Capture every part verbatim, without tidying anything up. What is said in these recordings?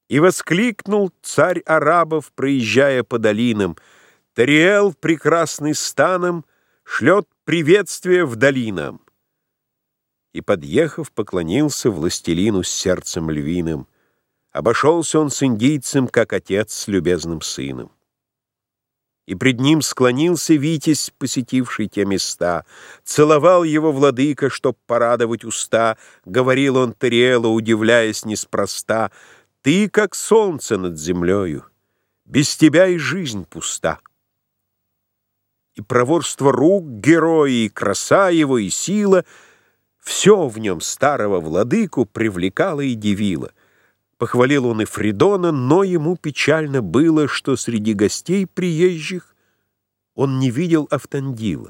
И воскликнул царь арабов, проезжая по долинам: «Тариэл, прекрасный станом, шлет приветствие в долинам!» И, подъехав, поклонился властелину с сердцем львиным. Обошелся он с индийцем, как отец с любезным сыном. И пред ним склонился витязь, посетивший те места. Целовал его владыка, чтоб порадовать уста. Говорил он Тариэлу, удивляясь неспроста: «Ты, как солнце над землею, без тебя и жизнь пуста». И проворство рук героя, и краса его, и сила — все в нем старого владыку привлекало и дивило. Похвалил он и Фридона, но ему печально было, что среди гостей приезжих он не видел Автандила.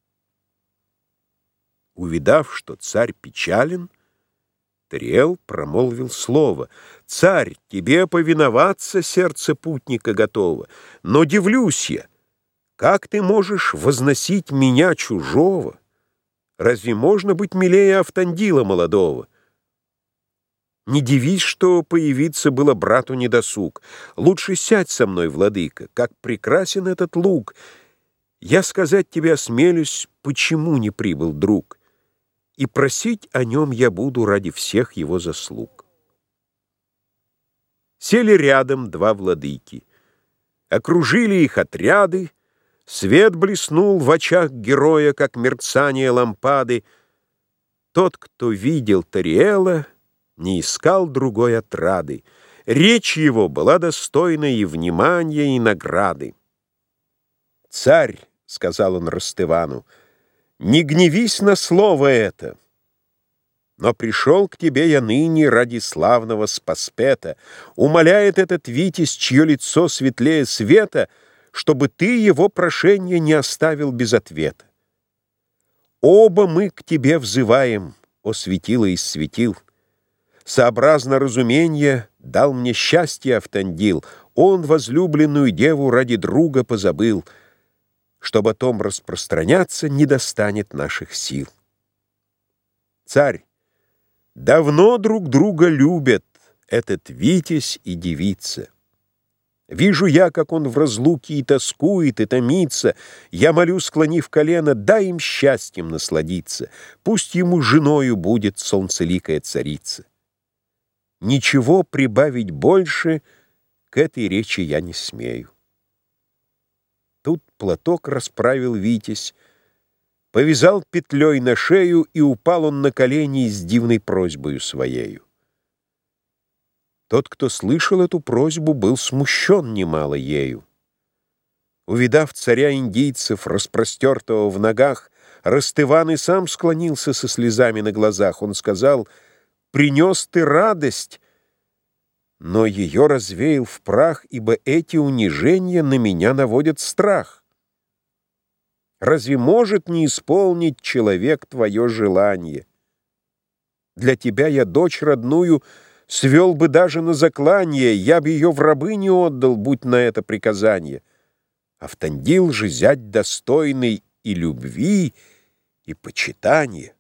Увидав, что царь печален, Тариэл промолвил слово: «Царь, тебе повиноваться сердце путника готово, но дивлюсь я, как ты можешь возносить меня чужого? Разве можно быть милее Автандила молодого? Не дивись, что появиться было брату недосуг. Лучше сядь со мной, владыка, как прекрасен этот луг. Я сказать тебе осмелюсь, почему не прибыл друг, и просить о нем я буду ради всех его заслуг». Сели рядом два владыки, окружили их отряды. Свет блеснул в очах героя, как мерцание лампады. Тот, кто видел Тариэла, не искал другой отрады. Речь его была достойна и внимания, и награды. «Царь, — сказал он Ростывану, — не гневись на слово это, но пришел к тебе я ныне ради славного Спаспета. Умоляет этот витязь, чье лицо светлее света, чтобы ты его прошение не оставил без ответа. Оба мы к тебе взываем, о светило из светил. Сообразно разумения дал мне счастье Автандил, он возлюбленную деву ради друга позабыл, чтобы о том распространяться не достанет наших сил. Царь, давно друг друга любят этот витязь и девица. Вижу я, как он в разлуке и тоскует, и томится. Я молю, склонив колено, дай им счастьем насладиться. Пусть ему женою будет солнцеликая царица. Ничего прибавить больше к этой речи я не смею. Тут платок расправил витязь, повязал петлей на шею, и упал он на колени с дивной просьбою своею. Тот, кто слышал эту просьбу, был смущен немало ею. Увидав царя индийцев, распростертого в ногах, Ростыван и сам склонился со слезами на глазах. Он сказал: «Принес ты радость», но ее развеял в прах, ибо эти унижения на меня наводят страх. Разве может не исполнить человек твое желание? Для тебя я дочь родную свел бы даже на заклание, я б ее в рабы не отдал, будь на это приказание. Автандил же зять достойный и любви, и почитания.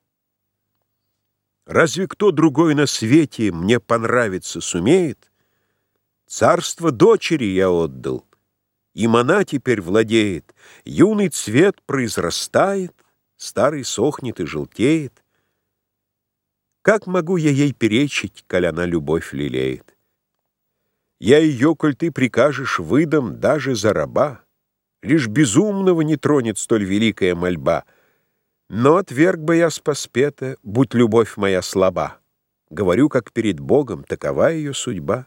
Разве кто другой на свете мне понравиться сумеет? Царство дочери я отдал, им она теперь владеет. Юный цвет произрастает, старый сохнет и желтеет. Как могу я ей перечить, коль она любовь лелеет? Я ее, коль ты прикажешь, выдам даже за раба. Лишь безумного не тронет столь великая мольба. Но отверг бы я Спаспета, будь любовь моя слаба. Говорю, как перед Богом, такова ее судьба».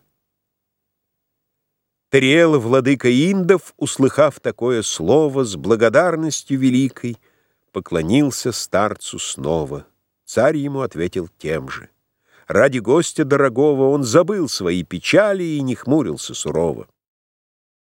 Тариэл, владыка индов, услыхав такое слово, с благодарностью великой поклонился старцу снова. Царь ему ответил тем же. Ради гостя дорогого он забыл свои печали и не хмурился сурово.